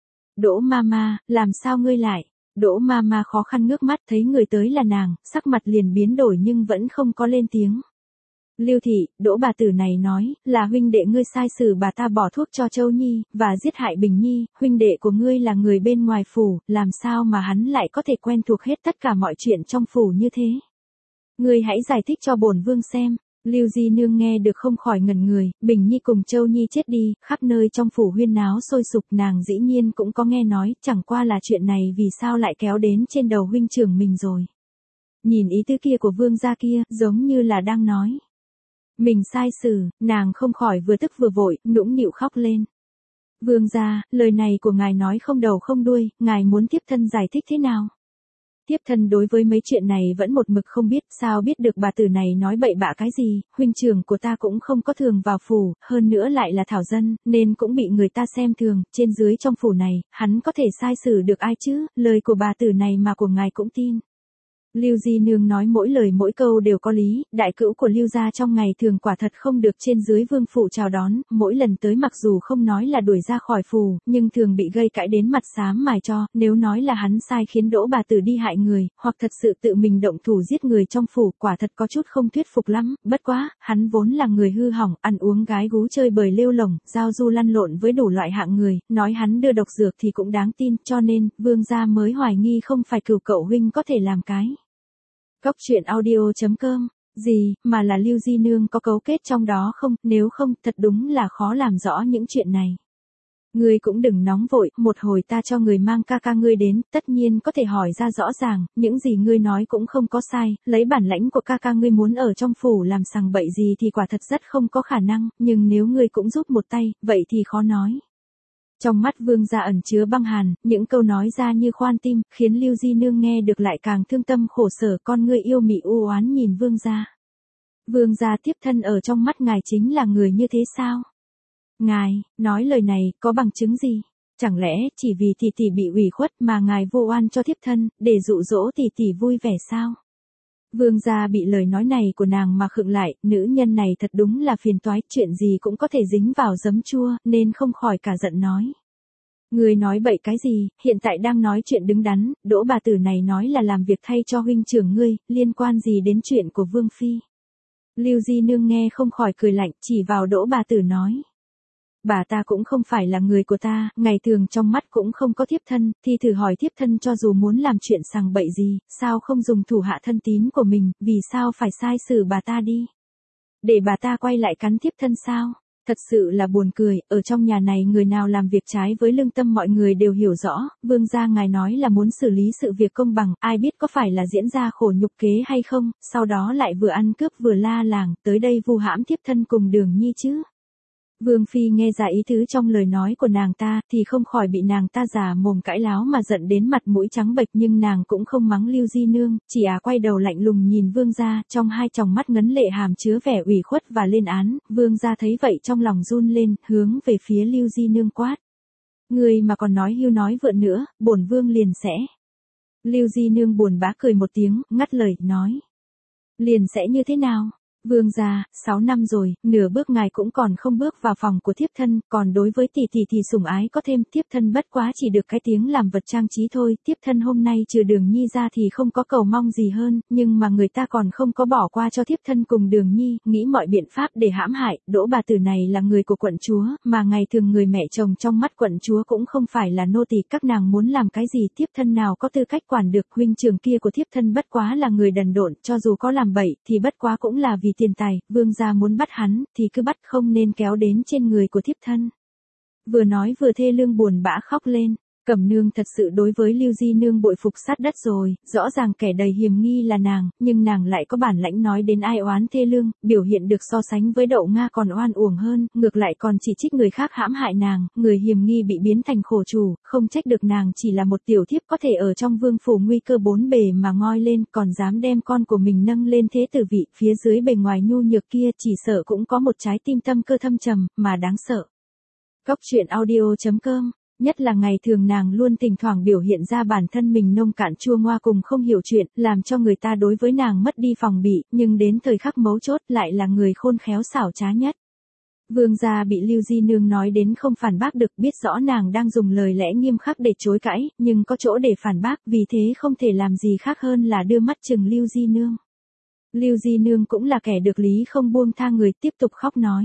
Đỗ ma ma, làm sao ngươi lại? Đỗ ma ma khó khăn ngước mắt thấy người tới là nàng, sắc mặt liền biến đổi nhưng vẫn không có lên tiếng. Lưu thị, Đỗ bà tử này nói, là huynh đệ ngươi sai sử bà ta bỏ thuốc cho Châu Nhi, và giết hại Bình Nhi, huynh đệ của ngươi là người bên ngoài phủ, làm sao mà hắn lại có thể quen thuộc hết tất cả mọi chuyện trong phủ như thế? Ngươi hãy giải thích cho bổn vương xem. Lưu Di Nương nghe được không khỏi ngẩn người, Bình Nhi cùng Châu Nhi chết đi, khắp nơi trong phủ huyên náo sôi sục, nàng dĩ nhiên cũng có nghe nói, chẳng qua là chuyện này vì sao lại kéo đến trên đầu huynh trưởng mình rồi. Nhìn ý tứ kia của vương gia kia, giống như là đang nói. Mình sai xử, nàng không khỏi vừa tức vừa vội, nũng nịu khóc lên. Vương gia, lời này của ngài nói không đầu không đuôi, ngài muốn thiếp thân giải thích thế nào? Thiếp thân đối với mấy chuyện này vẫn một mực không biết, sao biết được bà tử này nói bậy bạ cái gì, huynh trưởng của ta cũng không có thường vào phủ, hơn nữa lại là thảo dân, nên cũng bị người ta xem thường, trên dưới trong phủ này, hắn có thể sai xử được ai chứ, lời của bà tử này mà của ngài cũng tin. Lưu Di Nương nói mỗi lời mỗi câu đều có lý, đại cữu của Lưu gia trong ngày thường quả thật không được trên dưới vương phủ chào đón, mỗi lần tới mặc dù không nói là đuổi ra khỏi phủ, nhưng thường bị gây cãi đến mặt xám mài cho, nếu nói là hắn sai khiến Đỗ bà tử đi hại người, hoặc thật sự tự mình động thủ giết người trong phủ, quả thật có chút không thuyết phục lắm, bất quá, hắn vốn là người hư hỏng, ăn uống gái gú chơi bời lêu lổng, giao du lăn lộn với đủ loại hạng người, nói hắn đưa độc dược thì cũng đáng tin, cho nên, vương gia mới hoài nghi không phải cửu cậu huynh có thể làm cái. Cóc truyện audio.com, gì, mà là Lưu Di Nương có cấu kết trong đó không, nếu không, thật đúng là khó làm rõ những chuyện này. Ngươi cũng đừng nóng vội, một hồi ta cho người mang ca ca ngươi đến, tất nhiên có thể hỏi ra rõ ràng, những gì ngươi nói cũng không có sai, lấy bản lãnh của ca ca ngươi muốn ở trong phủ làm sằng bậy gì thì quả thật rất không có khả năng, nhưng nếu ngươi cũng giúp một tay, vậy thì khó nói. Trong mắt vương gia ẩn chứa băng hàn, những câu nói ra như khoan tim, khiến Lưu Di Nương nghe được lại càng thương tâm khổ sở, con ngươi yêu mị u oán nhìn vương gia. Vương gia tiếp thân ở trong mắt ngài chính là người như thế sao? Ngài, nói lời này, có bằng chứng gì? Chẳng lẽ, chỉ vì tỷ tỷ bị ủy khuất mà ngài vô oan cho thiếp thân, để dụ dỗ tỷ tỷ vui vẻ sao? Vương gia bị lời nói này của nàng mà khựng lại, nữ nhân này thật đúng là phiền toái, chuyện gì cũng có thể dính vào giấm chua, nên không khỏi cả giận nói. Ngươi nói bậy cái gì, hiện tại đang nói chuyện đứng đắn, Đỗ bà tử này nói là làm việc thay cho huynh trưởng ngươi, liên quan gì đến chuyện của Vương Phi. Lưu Di Nương nghe không khỏi cười lạnh, chỉ vào Đỗ bà tử nói. Bà ta cũng không phải là người của ta, ngày thường trong mắt cũng không có thiếp thân, thì thử hỏi thiếp thân cho dù muốn làm chuyện sằng bậy gì, sao không dùng thủ hạ thân tín của mình, vì sao phải sai xử bà ta đi. Để bà ta quay lại cắn thiếp thân sao? Thật sự là buồn cười, ở trong nhà này người nào làm việc trái với lương tâm mọi người đều hiểu rõ, vương gia ngài nói là muốn xử lý sự việc công bằng, ai biết có phải là diễn ra khổ nhục kế hay không, sau đó lại vừa ăn cướp vừa la làng, tới đây vu hãm thiếp thân cùng Đường Nhi chứ. Vương Phi nghe ra ý tứ trong lời nói của nàng ta, thì không khỏi bị nàng ta giả mồm cãi láo mà giận đến mặt mũi trắng bệch, nhưng nàng cũng không mắng Lưu Di Nương, chỉ quay đầu lạnh lùng nhìn Vương gia, trong hai tròng mắt ngấn lệ hàm chứa vẻ ủy khuất và lên án. Vương gia thấy vậy trong lòng run lên, hướng về phía Lưu Di Nương quát. Người mà còn nói hưu nói vượn nữa, bổn vương liền sẽ. Lưu Di Nương buồn bã cười một tiếng, ngắt lời, nói. Liền sẽ như thế nào? Vương gia, 6 năm rồi, nửa bước ngài cũng còn không bước vào phòng của thiếp thân, còn đối với tỷ tỷ thì sủng ái có thêm, thiếp thân bất quá chỉ được cái tiếng làm vật trang trí thôi, thiếp thân hôm nay trừ Đường Nhi ra thì không có cầu mong gì hơn, nhưng mà người ta còn không có bỏ qua cho thiếp thân cùng Đường Nhi, nghĩ mọi biện pháp để hãm hại. Đỗ bà tử này là người của quận chúa, mà ngày thường người mẹ chồng trong mắt quận chúa cũng không phải là nô tỳ, các nàng muốn làm cái gì thiếp thân nào có tư cách quản được. Huynh trưởng kia của thiếp thân bất quá là người đần độn, cho dù có làm bậy thì bất quá cũng là vì tiền tài, vương gia muốn bắt hắn, thì cứ bắt, không nên kéo đến trên người của thiếp thân. Vừa nói vừa thê lương buồn bã khóc lên. Cẩm nương thật sự đối với Lưu Di Nương bội phục sát đất rồi, rõ ràng kẻ đầy hiềm nghi là nàng, nhưng nàng lại có bản lãnh nói đến ai oán thê lương, biểu hiện được so sánh với Đậu Nga còn oan uổng hơn, ngược lại còn chỉ trích người khác hãm hại nàng, người hiềm nghi bị biến thành khổ chủ, không trách được nàng chỉ là một tiểu thiếp có thể ở trong vương phủ nguy cơ bốn bề mà ngoi lên, còn dám đem con của mình nâng lên thế tử vị, phía dưới bề ngoài nhu nhược kia chỉ sợ cũng có một trái tim tâm cơ thâm trầm, mà đáng sợ. Góc truyện audio.com. Nhất là ngày thường nàng luôn thỉnh thoảng biểu hiện ra bản thân mình nông cạn chua ngoa cùng không hiểu chuyện, làm cho người ta đối với nàng mất đi phòng bị, nhưng đến thời khắc mấu chốt lại là người khôn khéo xảo trá nhất. Vương gia bị Lưu Di Nương nói đến không phản bác được, biết rõ nàng đang dùng lời lẽ nghiêm khắc để chối cãi, nhưng có chỗ để phản bác, vì thế không thể làm gì khác hơn là đưa mắt chừng Lưu Di Nương. Lưu Di Nương cũng là kẻ được lý không buông tha người, tiếp tục khóc nói.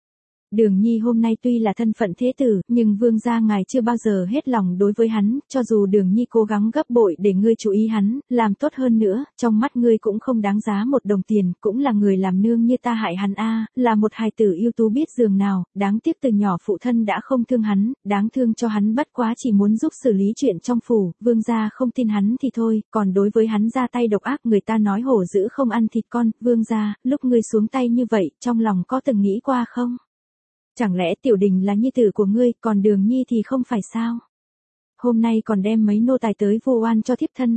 Đường Nhi hôm nay tuy là thân phận thế tử, nhưng vương gia ngài chưa bao giờ hết lòng đối với hắn, cho dù Đường Nhi cố gắng gấp bội để ngươi chú ý hắn, làm tốt hơn nữa, trong mắt ngươi cũng không đáng giá một đồng tiền, cũng là người làm nương như ta hại hắn là một hài tử ưu tú biết giường nào, đáng tiếc từ nhỏ phụ thân đã không thương hắn, đáng thương cho hắn bất quá chỉ muốn giúp xử lý chuyện trong phủ, vương gia không tin hắn thì thôi, còn đối với hắn ra tay độc ác, người ta nói hổ dữ không ăn thịt con, vương gia, lúc ngươi xuống tay như vậy, trong lòng có từng nghĩ qua không? Chẳng lẽ Tiểu Đình là nhi tử của ngươi, còn Đường Nhi thì không phải sao? Hôm nay còn đem mấy nô tài tới vu oan cho thiếp thân,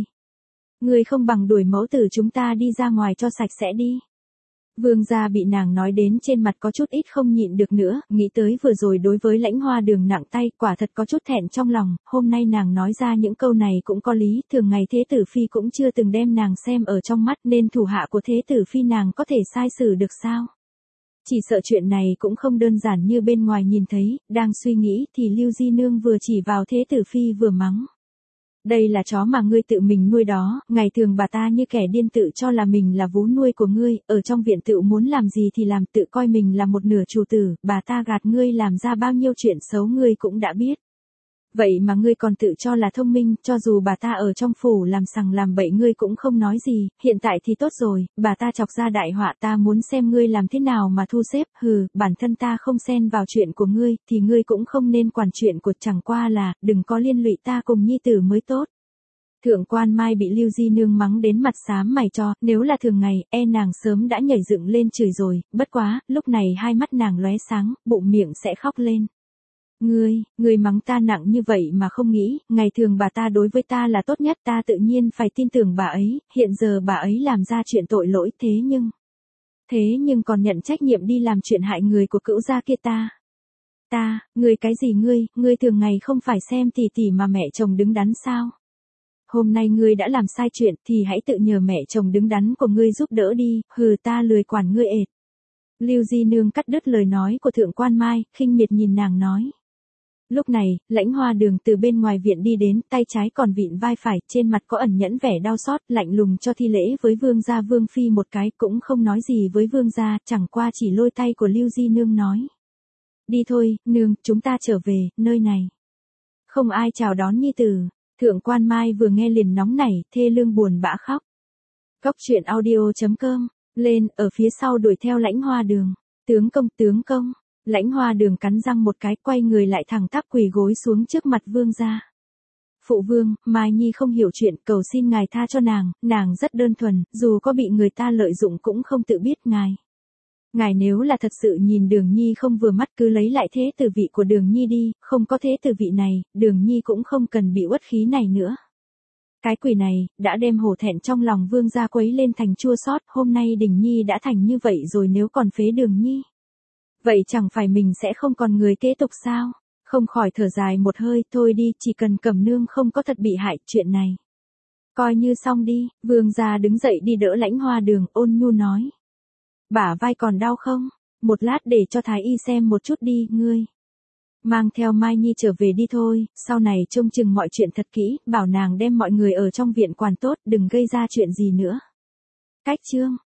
ngươi không bằng đuổi mẫu tử chúng ta đi ra ngoài cho sạch sẽ đi. Vương gia bị nàng nói đến trên mặt có chút ít không nhịn được nữa, nghĩ tới vừa rồi đối với Lãnh Hoa Đường nặng tay, quả thật có chút thẹn trong lòng, hôm nay nàng nói ra những câu này cũng có lý, thường ngày thế tử phi cũng chưa từng đem nàng xem ở trong mắt, nên thủ hạ của thế tử phi nàng có thể sai xử được sao? Chỉ sợ chuyện này cũng không đơn giản như bên ngoài nhìn thấy, đang suy nghĩ thì Lưu Di Nương vừa chỉ vào thế tử phi vừa mắng. Đây là chó mà ngươi tự mình nuôi đó, ngày thường bà ta như kẻ điên tự cho là mình là vú nuôi của ngươi, ở trong viện tự muốn làm gì thì làm, tự coi mình là một nửa chủ tử, bà ta gạt ngươi làm ra bao nhiêu chuyện xấu ngươi cũng đã biết. Vậy mà ngươi còn tự cho là thông minh, cho dù bà ta ở trong phủ làm sằng làm bậy ngươi cũng không nói gì, hiện tại thì tốt rồi, bà ta chọc ra đại họa, ta muốn xem ngươi làm thế nào mà thu xếp, bản thân ta không xen vào chuyện của ngươi, thì ngươi cũng không nên quản chuyện của, chẳng qua là, đừng có liên lụy ta cùng nhi tử mới tốt. Thượng quan Mai bị Lưu Di Nương mắng đến mặt xám mày cho, nếu là thường ngày, nàng sớm đã nhảy dựng lên chửi rồi, bất quá, lúc này hai mắt nàng lóe sáng, bụng miệng sẽ khóc lên. Ngươi mắng ta nặng như vậy mà không nghĩ, ngày thường bà ta đối với ta là tốt nhất, ta tự nhiên phải tin tưởng bà ấy, hiện giờ bà ấy làm ra chuyện tội lỗi, thế nhưng còn nhận trách nhiệm đi làm chuyện hại người của cữu gia kia ngươi cái gì ngươi thường ngày không phải xem tỷ tỷ mà mẹ chồng đứng đắn sao? Hôm nay ngươi đã làm sai chuyện thì hãy tự nhờ mẹ chồng đứng đắn của ngươi giúp đỡ đi, ta lười quản ngươi ệt. Lưu Di Nương cắt đứt lời nói của Thượng quan Mai, khinh miệt nhìn nàng nói. Lúc này, Lãnh Hoa Đường từ bên ngoài viện đi đến, tay trái còn vịn vai phải, trên mặt có ẩn nhẫn vẻ đau xót, lạnh lùng cho thi lễ với vương gia Vương Phi một cái, cũng không nói gì với vương gia, chẳng qua chỉ lôi tay của Lưu Di Nương nói. Đi thôi, nương, chúng ta trở về, nơi này. Không ai chào đón nhi tử. Thượng quan Mai vừa nghe liền nóng nảy, thê lương buồn bã khóc. Cốc truyện audio.com, lên, ở phía sau đuổi theo Lãnh Hoa Đường. Tướng công. Lãnh Hoa Đường cắn răng một cái, quay người lại thẳng tắp quỳ gối xuống trước mặt vương gia. Phụ vương, Mai Nhi không hiểu chuyện, cầu xin ngài tha cho nàng rất đơn thuần, dù có bị người ta lợi dụng cũng không tự biết ngài. Ngài nếu là thật sự nhìn Đường Nhi không vừa mắt cứ lấy lại thế tử vị của Đường Nhi đi, không có thế tử vị này, Đường Nhi cũng không cần bị uất khí này nữa. Cái quỷ này, đã đem hổ thẹn trong lòng vương gia quấy lên thành chua xót, hôm nay Đình Nhi đã thành như vậy rồi nếu còn phế Đường Nhi. Vậy chẳng phải mình sẽ không còn người kế tục sao? Không khỏi thở dài một hơi, thôi đi, chỉ cần Cẩm nương không có thật bị hại, chuyện này coi như xong đi. Vương gia đứng dậy đi đỡ Lãnh Hoa Đường, ôn nhu nói. Bả vai còn đau không? Một lát để cho thái y xem một chút đi, ngươi. Mang theo Mai Nhi trở về đi thôi, sau này trông chừng mọi chuyện thật kỹ, bảo nàng đem mọi người ở trong viện quản tốt, đừng gây ra chuyện gì nữa. Cách chương